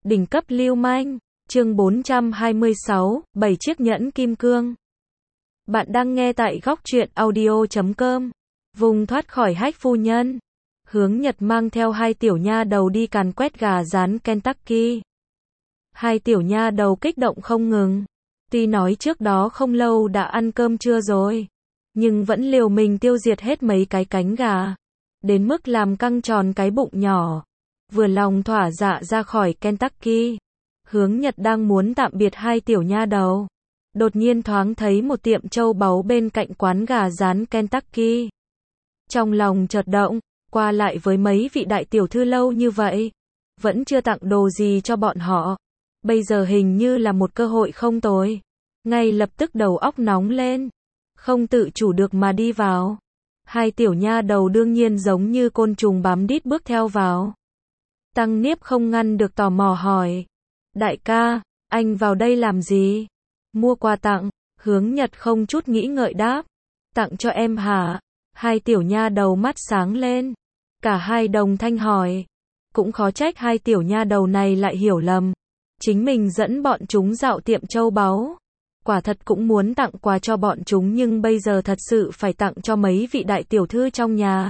Đỉnh cấp lưu manh, chương 426, 7 chiếc nhẫn kim cương. Bạn đang nghe tại góc truyện audio.com. Vùng thoát khỏi hách phu nhân. Hướng Nhật mang theo hai tiểu nha đầu đi càn quét gà rán Kentucky. Hai tiểu nha đầu kích động không ngừng. Tuy nói trước đó không lâu đã ăn cơm trưa rồi, nhưng vẫn liều mình tiêu diệt hết mấy cái cánh gà, đến mức làm căng tròn cái bụng nhỏ. Vừa lòng thỏa dạ ra khỏi Kentucky, Hướng Nhật đang muốn tạm biệt hai tiểu nha đầu, đột nhiên thoáng thấy một tiệm châu báu bên cạnh quán gà rán Kentucky. Trong lòng chợt động, qua lại với mấy vị đại tiểu thư lâu như vậy, vẫn chưa tặng đồ gì cho bọn họ. Bây giờ hình như là một cơ hội không tồi. Ngay lập tức đầu óc nóng lên, không tự chủ được mà đi vào. Hai tiểu nha đầu đương nhiên giống như côn trùng bám đít bước theo vào. Tăng Niếp không ngăn được tò mò hỏi. Đại ca, anh vào đây làm gì? Mua quà tặng. Hướng Nhật không chút nghĩ ngợi đáp. Tặng cho em hả? Hai tiểu nha đầu mắt sáng lên. Cả hai đồng thanh hỏi. Cũng khó trách hai tiểu nha đầu này lại hiểu lầm. Chính mình dẫn bọn chúng dạo tiệm châu báu. Quả thật cũng muốn tặng quà cho bọn chúng, nhưng bây giờ thật sự phải tặng cho mấy vị đại tiểu thư trong nhà.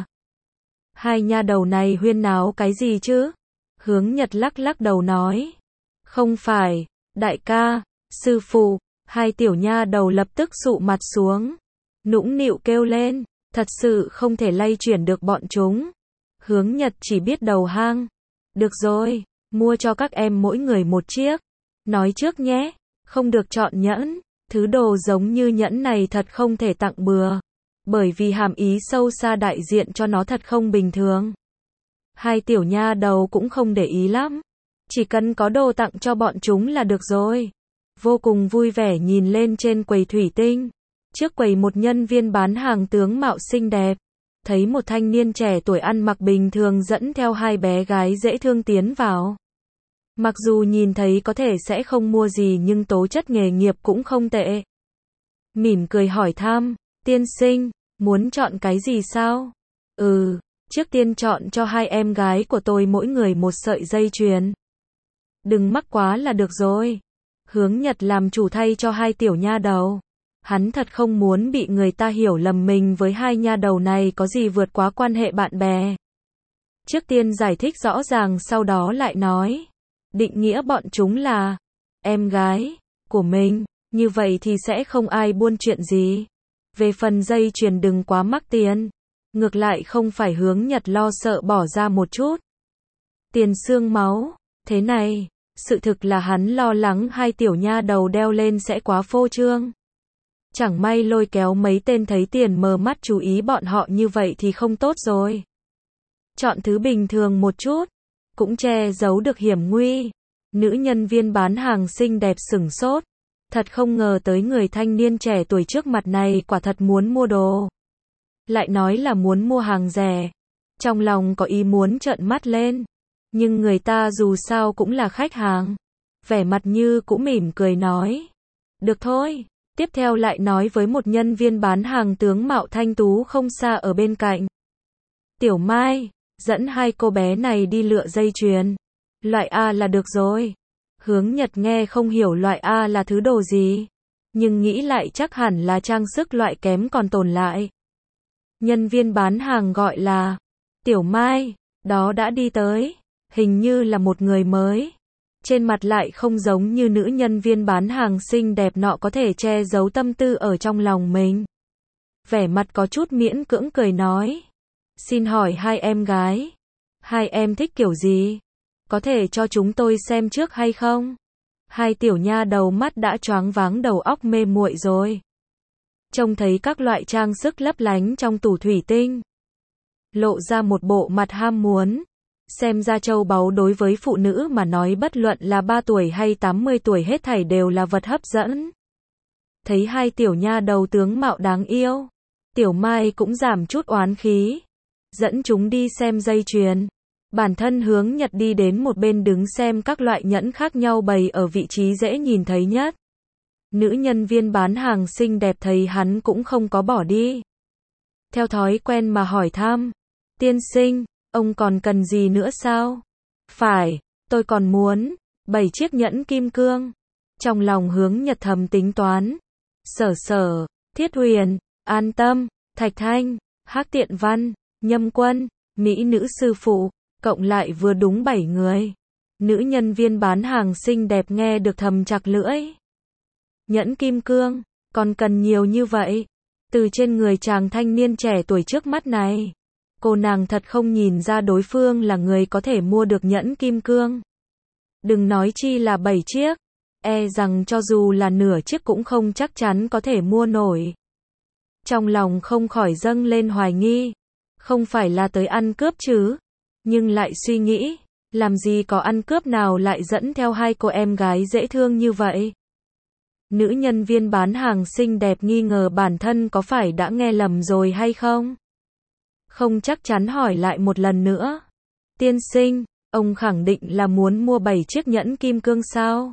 Hai nha đầu này huyên náo cái gì chứ? Hướng Nhật lắc lắc đầu nói. Không phải, đại ca, sư phụ. Hai tiểu nha đầu lập tức sụ mặt xuống, nũng nịu kêu lên, thật sự không thể lay chuyển được bọn chúng. Hướng Nhật chỉ biết đầu hang. Được rồi, mua cho các em mỗi người một chiếc. Nói trước nhé, không được chọn nhẫn. Thứ đồ giống như nhẫn này thật không thể tặng bừa, bởi vì hàm ý sâu xa đại diện cho nó thật không bình thường. Hai tiểu nha đầu cũng không để ý lắm, chỉ cần có đồ tặng cho bọn chúng là được rồi. Vô cùng vui vẻ nhìn lên trên quầy thủy tinh. Trước quầy một nhân viên bán hàng tướng mạo xinh đẹp, thấy một thanh niên trẻ tuổi ăn mặc bình thường dẫn theo hai bé gái dễ thương tiến vào. Mặc dù nhìn thấy có thể sẽ không mua gì nhưng tố chất nghề nghiệp cũng không tệ. Mỉm cười hỏi thăm, tiên sinh, muốn chọn cái gì sao? Trước tiên chọn cho hai em gái của tôi mỗi người một sợi dây chuyền. Đừng mắc quá là được rồi. Hướng Nhật làm chủ thay cho hai tiểu nha đầu. Hắn thật không muốn bị người ta hiểu lầm mình với hai nha đầu này có gì vượt quá quan hệ bạn bè. Trước tiên giải thích rõ ràng, sau đó lại nói. Định nghĩa bọn chúng là em gái của mình, như vậy thì sẽ không ai buôn chuyện gì. Về phần dây chuyền đừng quá mắc tiền. Ngược lại không phải Hướng Nhật lo sợ bỏ ra một chút tiền xương máu. Thế này, sự thực là hắn lo lắng hai tiểu nha đầu đeo lên sẽ quá phô trương. Chẳng may lôi kéo mấy tên thấy tiền mờ mắt chú ý bọn họ như vậy thì không tốt rồi. Chọn thứ bình thường một chút, cũng che giấu được hiểm nguy. Nữ nhân viên bán hàng xinh đẹp sửng sốt. Thật không ngờ tới người thanh niên trẻ tuổi trước mặt này quả thật muốn mua đồ. Lại nói là muốn mua hàng rẻ. Trong lòng có ý muốn trợn mắt lên. Nhưng người ta dù sao cũng là khách hàng. Vẻ mặt như cũng mỉm cười nói. Được thôi. Tiếp theo lại nói với một nhân viên bán hàng tướng mạo thanh tú không xa ở bên cạnh. Tiểu Mai, dẫn hai cô bé này đi lựa dây chuyền. Loại A là được rồi. Hướng Nhật nghe không hiểu loại A là thứ đồ gì, nhưng nghĩ lại chắc hẳn là trang sức loại kém còn tồn lại. Nhân viên bán hàng gọi là Tiểu Mai, đó đã đi tới, hình như là một người mới. Trên mặt lại không giống như nữ nhân viên bán hàng xinh đẹp nọ có thể che giấu tâm tư ở trong lòng mình. Vẻ mặt có chút miễn cưỡng cười nói. Xin hỏi hai em gái, hai em thích kiểu gì? Có thể cho chúng tôi xem trước hay không? Hai tiểu nha đầu mắt đã choáng váng đầu óc mê muội rồi. Trông thấy các loại trang sức lấp lánh trong tủ thủy tinh, lộ ra một bộ mặt ham muốn. Xem ra châu báu đối với phụ nữ mà nói bất luận là 3 tuổi hay 80 tuổi hết thảy đều là vật hấp dẫn. Thấy hai tiểu nha đầu tướng mạo đáng yêu, Tiểu Mai cũng giảm chút oán khí, dẫn chúng đi xem dây chuyền. Bản thân Hướng Nhật đi đến một bên đứng xem các loại nhẫn khác nhau bày ở vị trí dễ nhìn thấy nhất. Nữ nhân viên bán hàng xinh đẹp thấy hắn cũng không có bỏ đi. Theo thói quen mà hỏi thăm. Tiên sinh, ông còn cần gì nữa sao? Phải, tôi còn muốn 7 chiếc nhẫn kim cương. Trong lòng Hướng Nhật thầm tính toán. Sở Sở, Thiết Huyền, An Tâm, Thạch Thanh, Hắc Tiện Văn, Nhâm Quân, mỹ nữ sư phụ, cộng lại vừa đúng 7 người. Nữ nhân viên bán hàng xinh đẹp nghe được thầm chặt lưỡi. Nhẫn kim cương, còn cần nhiều như vậy? Từ trên người chàng thanh niên trẻ tuổi trước mắt này, cô nàng thật không nhìn ra đối phương là người có thể mua được nhẫn kim cương. Đừng nói chi là 7 chiếc, e rằng cho dù là nửa chiếc cũng không chắc chắn có thể mua nổi. Trong lòng không khỏi dâng lên hoài nghi, không phải là tới ăn cướp chứ, nhưng lại suy nghĩ, làm gì có ăn cướp nào lại dẫn theo hai cô em gái dễ thương như vậy. Nữ nhân viên bán hàng xinh đẹp nghi ngờ bản thân có phải đã nghe lầm rồi hay không? Không chắc chắn hỏi lại một lần nữa. Tiên sinh, ông khẳng định là muốn mua 7 chiếc nhẫn kim cương sao?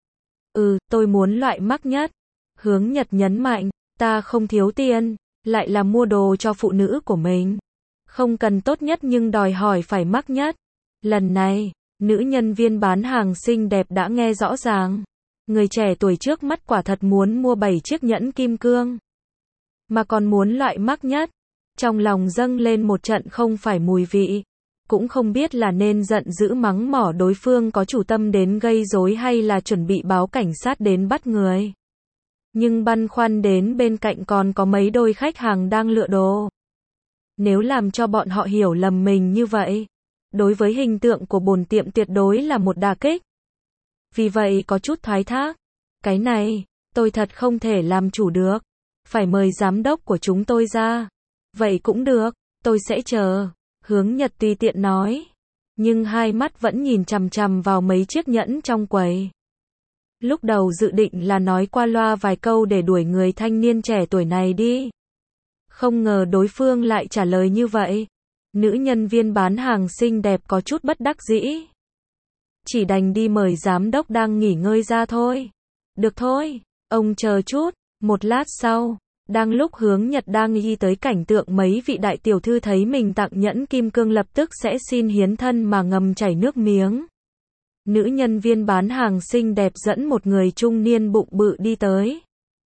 Tôi muốn loại mắc nhất. Hướng Nhật nhấn mạnh, ta không thiếu tiền, lại là mua đồ cho phụ nữ của mình. Không cần tốt nhất nhưng đòi hỏi phải mắc nhất. Lần này, nữ nhân viên bán hàng xinh đẹp đã nghe rõ ràng. Người trẻ tuổi trước mắt quả thật muốn mua 7 chiếc nhẫn kim cương. Mà còn muốn loại mắc nhất. Trong lòng dâng lên một trận không phải mùi vị. Cũng không biết là nên giận dữ mắng mỏ đối phương có chủ tâm đến gây rối hay là chuẩn bị báo cảnh sát đến bắt người. Nhưng băn khoăn đến bên cạnh còn có mấy đôi khách hàng đang lựa đồ. Nếu làm cho bọn họ hiểu lầm mình như vậy, đối với hình tượng của bổn tiệm tuyệt đối là một đả kích. Vì vậy có chút thoái thác. Cái này, tôi thật không thể làm chủ được. Phải mời giám đốc của chúng tôi ra. Vậy cũng được, tôi sẽ chờ. Hướng Nhật tùy tiện nói. Nhưng hai mắt vẫn nhìn chằm chằm vào mấy chiếc nhẫn trong quầy. Lúc đầu dự định là nói qua loa vài câu để đuổi người thanh niên trẻ tuổi này đi. Không ngờ đối phương lại trả lời như vậy. Nữ nhân viên bán hàng xinh đẹp có chút bất đắc dĩ. Chỉ đành đi mời giám đốc đang nghỉ ngơi ra thôi. Được thôi, ông chờ chút. Một lát sau, đang lúc Hướng Nhật đang đi tới cảnh tượng mấy vị đại tiểu thư thấy mình tặng nhẫn kim cương lập tức sẽ xin hiến thân mà ngầm chảy nước miếng. Nữ nhân viên bán hàng xinh đẹp dẫn một người trung niên bụng bự đi tới.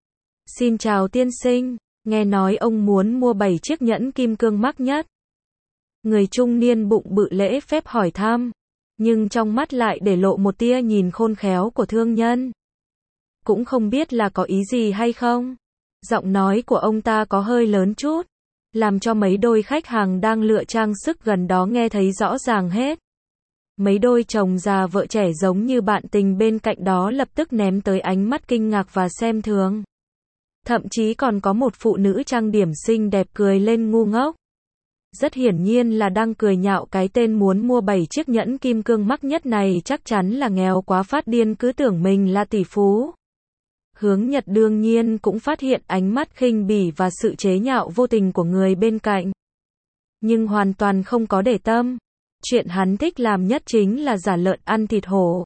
Xin chào tiên sinh, nghe nói ông muốn mua 7 chiếc nhẫn kim cương mắc nhất. Người trung niên bụng bự lễ phép hỏi thăm, nhưng trong mắt lại để lộ một tia nhìn khôn khéo của thương nhân. Cũng không biết là có ý gì hay không. Giọng nói của ông ta có hơi lớn chút, làm cho mấy đôi khách hàng đang lựa trang sức gần đó nghe thấy rõ ràng hết. Mấy đôi chồng già vợ trẻ giống như bạn tình bên cạnh đó lập tức ném tới ánh mắt kinh ngạc và xem thường. Thậm chí còn có một phụ nữ trang điểm xinh đẹp cười lên ngu ngốc. Rất hiển nhiên là đang cười nhạo cái tên muốn mua 7 chiếc nhẫn kim cương mắc nhất này chắc chắn là nghèo quá phát điên cứ tưởng mình là tỷ phú. Hướng Nhật đương nhiên cũng phát hiện ánh mắt khinh bỉ và sự chế nhạo vô tình của người bên cạnh. Nhưng hoàn toàn không có để tâm. Chuyện hắn thích làm nhất chính là giả lợn ăn thịt hổ.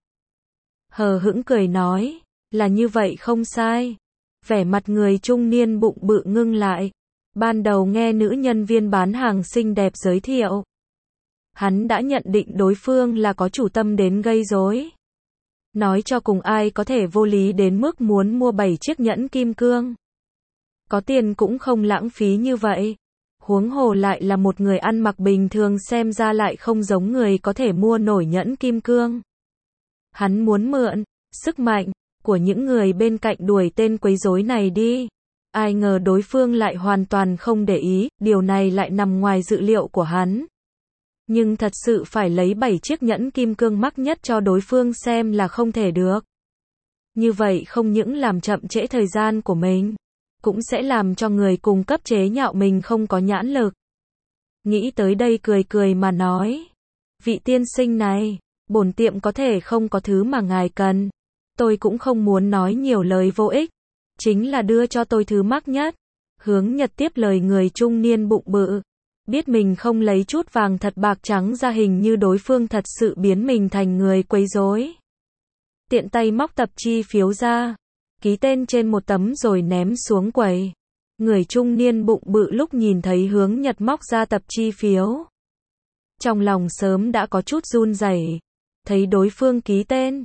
Hờ hững cười nói, là như vậy không sai. Vẻ mặt người trung niên bụng bự ngưng lại. Ban đầu nghe nữ nhân viên bán hàng xinh đẹp giới thiệu, hắn đã nhận định đối phương là có chủ tâm đến gây rối. Nói cho cùng ai có thể vô lý đến mức muốn mua 7 chiếc nhẫn kim cương. Có tiền cũng không lãng phí như vậy. Huống hồ lại là một người ăn mặc bình thường xem ra lại không giống người có thể mua nổi nhẫn kim cương. Hắn muốn mượn sức mạnh của những người bên cạnh đuổi tên quấy rối này đi. Ai ngờ đối phương lại hoàn toàn không để ý, điều này lại nằm ngoài dự liệu của hắn. Nhưng thật sự phải lấy 7 chiếc nhẫn kim cương mắc nhất cho đối phương xem là không thể được. Như vậy không những làm chậm trễ thời gian của mình, cũng sẽ làm cho người cung cấp chế nhạo mình không có nhãn lực. Nghĩ tới đây cười cười mà nói, vị tiên sinh này, bổn tiệm có thể không có thứ mà ngài cần. Tôi cũng không muốn nói nhiều lời vô ích, chính là đưa cho tôi thứ mắc nhất. Hướng Nhật tiếp lời người trung niên bụng bự. Biết mình không lấy chút vàng thật bạc trắng ra hình như đối phương thật sự biến mình thành người quấy rối. Tiện tay móc tập chi phiếu ra, ký tên trên một tấm rồi ném xuống quầy. Người trung niên bụng bự lúc nhìn thấy Hướng Nhật móc ra tập chi phiếu, trong lòng sớm đã có chút run rẩy. Thấy đối phương ký tên,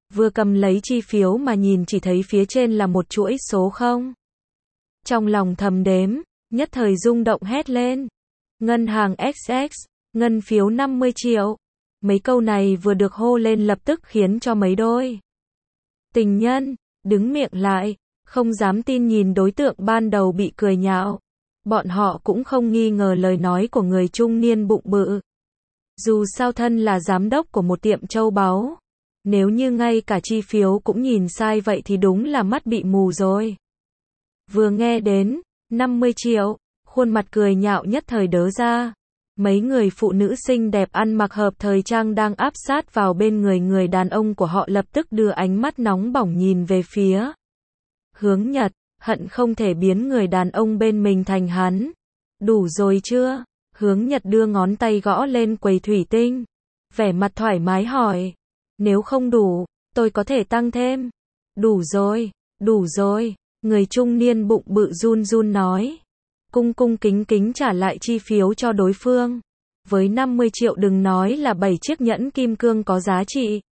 Vừa cầm lấy chi phiếu mà nhìn chỉ thấy phía trên là một chuỗi số 0. Trong lòng thầm đếm, nhất thời rung động hét lên. Ngân hàng XX, ngân phiếu 50 triệu. Mấy câu này vừa được hô lên lập tức khiến cho mấy đôi tình nhân đứng miệng lại, không dám tin nhìn đối tượng ban đầu bị cười nhạo. Bọn họ cũng không nghi ngờ lời nói của người trung niên bụng bự. Dù sao thân là giám đốc của một tiệm châu báu, nếu như ngay cả chi phiếu cũng nhìn sai vậy thì đúng là mắt bị mù rồi. Vừa nghe đến 50 triệu, khuôn mặt cười nhạo nhất thời đớ ra. Mấy người phụ nữ xinh đẹp ăn mặc hợp thời trang đang áp sát vào bên người người đàn ông của họ lập tức đưa ánh mắt nóng bỏng nhìn về phía Hướng Nhật, hận không thể biến người đàn ông bên mình thành hắn. Đủ rồi chưa? Hướng Nhật đưa ngón tay gõ lên quầy thủy tinh, vẻ mặt thoải mái hỏi. Nếu không đủ, tôi có thể tăng thêm. Đủ rồi, người trung niên bụng bự run run nói. Cung cung kính kính trả lại chi phiếu cho đối phương. Với 50 triệu đừng nói là 7 chiếc nhẫn kim cương có giá trị.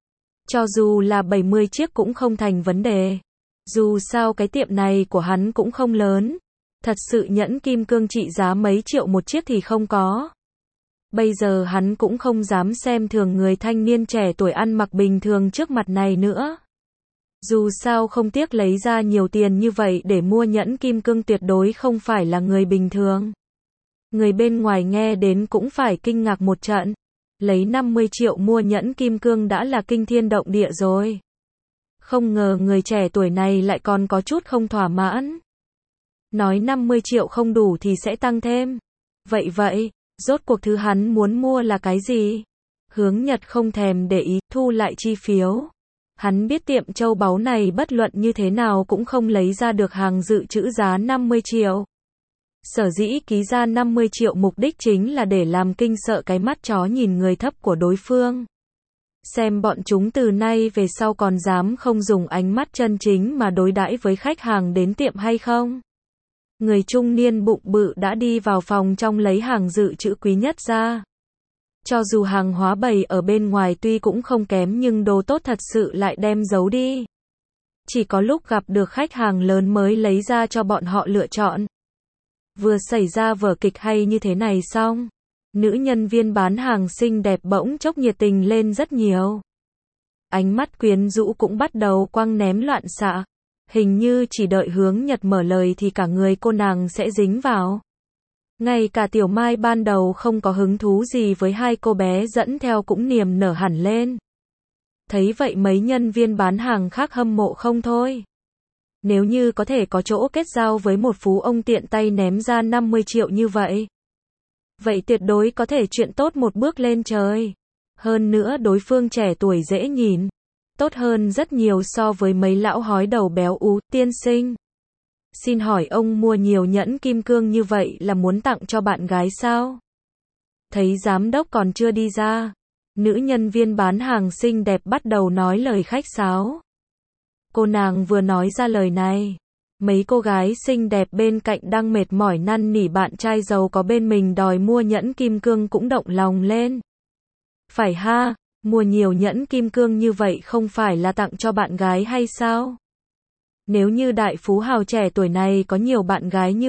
Cho dù là 70 chiếc cũng không thành vấn đề. Dù sao cái tiệm này của hắn cũng không lớn. Thật sự nhẫn kim cương trị giá mấy triệu một chiếc thì không có. Bây giờ hắn cũng không dám xem thường người thanh niên trẻ tuổi ăn mặc bình thường trước mặt này nữa. Dù sao không tiếc lấy ra nhiều tiền như vậy để mua nhẫn kim cương tuyệt đối không phải là người bình thường. Người bên ngoài nghe đến cũng phải kinh ngạc một trận. Lấy 50 triệu mua nhẫn kim cương đã là kinh thiên động địa rồi. Không ngờ người trẻ tuổi này lại còn có chút không thỏa mãn. Nói 50 triệu không đủ thì sẽ tăng thêm. Vậy, rốt cuộc thứ hắn muốn mua là cái gì? Hướng Nhật không thèm để ý, thu lại chi phiếu. Hắn biết tiệm châu báu này bất luận như thế nào cũng không lấy ra được hàng dự trữ giá 50 triệu. Sở dĩ ký ra 50 triệu mục đích chính là để làm kinh sợ cái mắt chó nhìn người thấp của đối phương. Xem bọn chúng từ nay về sau còn dám không dùng ánh mắt chân chính mà đối đãi với khách hàng đến tiệm hay không. Người trung niên bụng bự đã đi vào phòng trong lấy hàng dự trữ quý nhất ra. Cho dù hàng hóa bày ở bên ngoài tuy cũng không kém nhưng đồ tốt thật sự lại đem giấu đi. Chỉ có lúc gặp được khách hàng lớn mới lấy ra cho bọn họ lựa chọn. Vừa xảy ra vở kịch hay như thế này xong, nữ nhân viên bán hàng xinh đẹp bỗng chốc nhiệt tình lên rất nhiều. Ánh mắt quyến rũ cũng bắt đầu quăng ném loạn xạ. Hình như chỉ đợi Hướng Nhật mở lời thì cả người cô nàng sẽ dính vào. Ngay cả Tiểu Mai ban đầu không có hứng thú gì với hai cô bé dẫn theo cũng niềm nở hẳn lên. Thấy vậy mấy nhân viên bán hàng khác hâm mộ không thôi. Nếu như có thể có chỗ kết giao với một phú ông tiện tay ném ra 50 triệu như vậy. Vậy tuyệt đối có thể chuyện tốt một bước lên trời. Hơn nữa đối phương trẻ tuổi dễ nhìn. Tốt hơn rất nhiều so với mấy lão hói đầu béo ú. Tiên sinh, xin hỏi ông mua nhiều nhẫn kim cương như vậy là muốn tặng cho bạn gái sao? Thấy giám đốc còn chưa đi ra, nữ nhân viên bán hàng xinh đẹp bắt đầu nói lời khách sáo. Cô nàng vừa nói ra lời này, mấy cô gái xinh đẹp bên cạnh đang mệt mỏi năn nỉ bạn trai giàu có bên mình đòi mua nhẫn kim cương cũng động lòng lên. Phải ha, mua nhiều nhẫn kim cương như vậy không phải là tặng cho bạn gái hay sao? Nếu như đại phú hào trẻ tuổi này có nhiều bạn gái như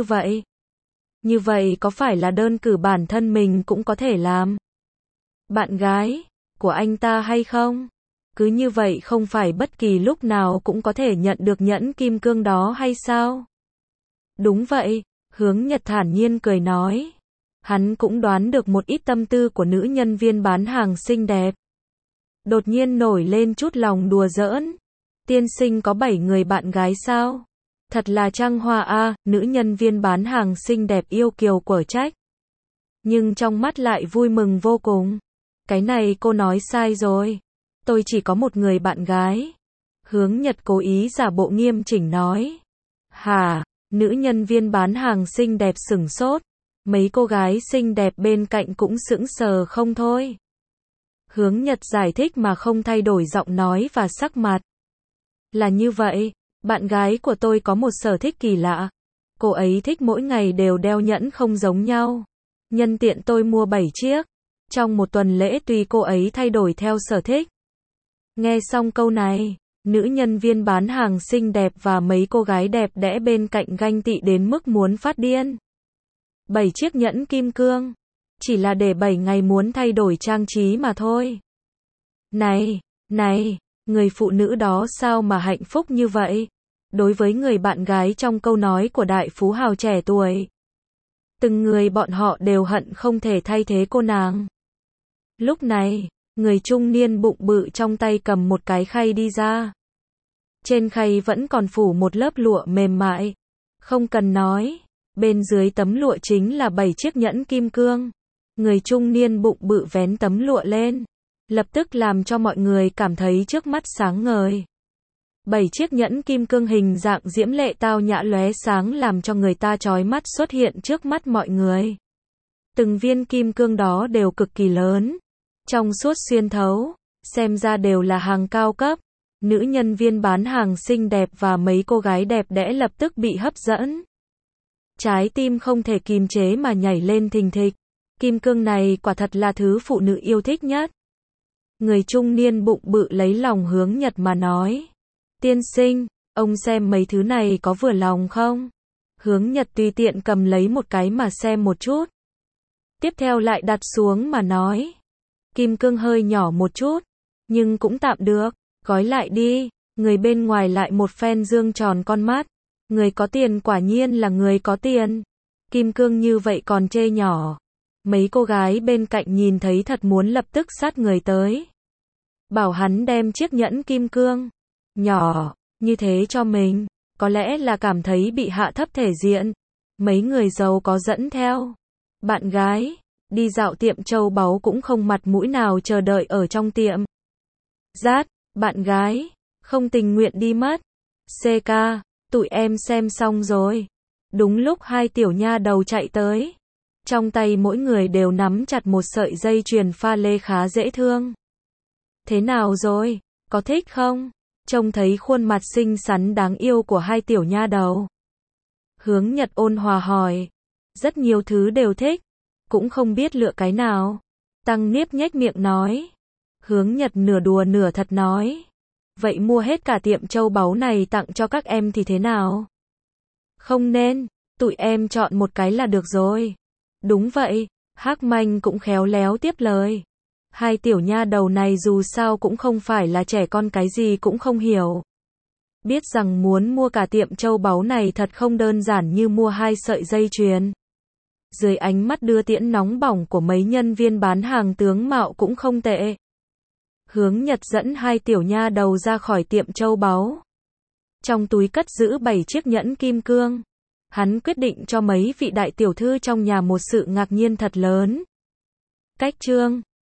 vậy có phải là đơn cử bản thân mình cũng có thể làm bạn gái của anh ta hay không? Cứ như vậy không phải bất kỳ lúc nào cũng có thể nhận được nhẫn kim cương đó hay sao? Đúng vậy, Hướng Nhật thản nhiên cười nói. Hắn cũng đoán được một ít tâm tư của nữ nhân viên bán hàng xinh đẹp. Đột nhiên nổi lên chút lòng đùa giỡn. Tiên sinh có 7 người bạn gái sao? Thật là trăng hoa a, nữ nhân viên bán hàng xinh đẹp yêu kiều quở trách. Nhưng trong mắt lại vui mừng vô cùng. Cái này cô nói sai rồi. Tôi chỉ có một người bạn gái. Hướng Nhật cố ý giả bộ nghiêm chỉnh nói. Hả? Nữ nhân viên bán hàng xinh đẹp sửng sốt. Mấy cô gái xinh đẹp bên cạnh cũng sững sờ không thôi. Hướng Nhật giải thích mà không thay đổi giọng nói và sắc mặt. Là như vậy, bạn gái của tôi có một sở thích kỳ lạ. Cô ấy thích mỗi ngày đều đeo nhẫn không giống nhau. Nhân tiện tôi mua 7 chiếc. Trong một tuần lễ tùy cô ấy thay đổi theo sở thích. Nghe xong câu này, nữ nhân viên bán hàng xinh đẹp và mấy cô gái đẹp đẽ bên cạnh ganh tị đến mức muốn phát điên. 7 chiếc nhẫn kim cương. Chỉ là để 7 ngày muốn thay đổi trang trí mà thôi. Này, người phụ nữ đó sao mà hạnh phúc như vậy? Đối với người bạn gái trong câu nói của đại phú hào trẻ tuổi. Từng người bọn họ đều hận không thể thay thế cô nàng. Lúc này, người trung niên bụng bự trong tay cầm một cái khay đi ra. Trên khay vẫn còn phủ một lớp lụa mềm mại. Không cần nói, bên dưới tấm lụa chính là 7 chiếc nhẫn kim cương. Người trung niên bụng bự vén tấm lụa lên, lập tức làm cho mọi người cảm thấy trước mắt sáng ngời. 7 chiếc nhẫn kim cương hình dạng diễm lệ tao nhã lóe sáng làm cho người ta chói mắt xuất hiện trước mắt mọi người. Từng viên kim cương đó đều cực kỳ lớn, trong suốt xuyên thấu, xem ra đều là hàng cao cấp. Nữ nhân viên bán hàng xinh đẹp và mấy cô gái đẹp đẽ lập tức bị hấp dẫn. Trái tim không thể kìm chế mà nhảy lên thình thịch. Kim cương này quả thật là thứ phụ nữ yêu thích nhất. Người trung niên bụng bự lấy lòng Hướng Nhật mà nói. Tiên sinh, ông xem mấy thứ này có vừa lòng không? Hướng Nhật tùy tiện cầm lấy một cái mà xem một chút. Tiếp theo lại đặt xuống mà nói. Kim cương hơi nhỏ một chút, nhưng cũng tạm được, gói lại đi. Người bên ngoài lại một phen dương tròn con mắt. Người có tiền quả nhiên là người có tiền. Kim cương như vậy còn chê nhỏ. Mấy cô gái bên cạnh nhìn thấy thật muốn lập tức sát người tới. Bảo hắn đem chiếc nhẫn kim cương nhỏ như thế cho mình, có lẽ là cảm thấy bị hạ thấp thể diện. Mấy người giàu có dẫn theo bạn gái đi dạo tiệm châu báu cũng không mặt mũi nào chờ đợi ở trong tiệm. Rát, bạn gái không tình nguyện đi mất. CK, tụi em xem xong rồi. Đúng lúc hai tiểu nha đầu chạy tới. Trong tay mỗi người đều nắm chặt một sợi dây chuyền pha lê khá dễ thương. Thế nào rồi, có thích không? Trông thấy khuôn mặt xinh xắn đáng yêu của hai tiểu nha đầu. Hướng Nhật ôn hòa hỏi. Rất nhiều thứ đều thích, cũng không biết lựa cái nào. Tăng Niếp nhếch miệng nói. Hướng Nhật nửa đùa nửa thật nói. Vậy mua hết cả tiệm châu báu này tặng cho các em thì thế nào? Không nên, tụi em chọn một cái là được rồi. Đúng vậy, Hắc Manh cũng khéo léo tiếp lời. Hai tiểu nha đầu này dù sao cũng không phải là trẻ con cái gì cũng không hiểu. Biết rằng muốn mua cả tiệm châu báu này thật không đơn giản như mua hai sợi dây chuyền. Dưới ánh mắt đưa tiễn nóng bỏng của mấy nhân viên bán hàng tướng mạo cũng không tệ. Hướng Nhật dẫn hai tiểu nha đầu ra khỏi tiệm châu báu. Trong túi cất giữ 7 chiếc nhẫn kim cương. Hắn quyết định cho mấy vị đại tiểu thư trong nhà một sự ngạc nhiên thật lớn. Cách chương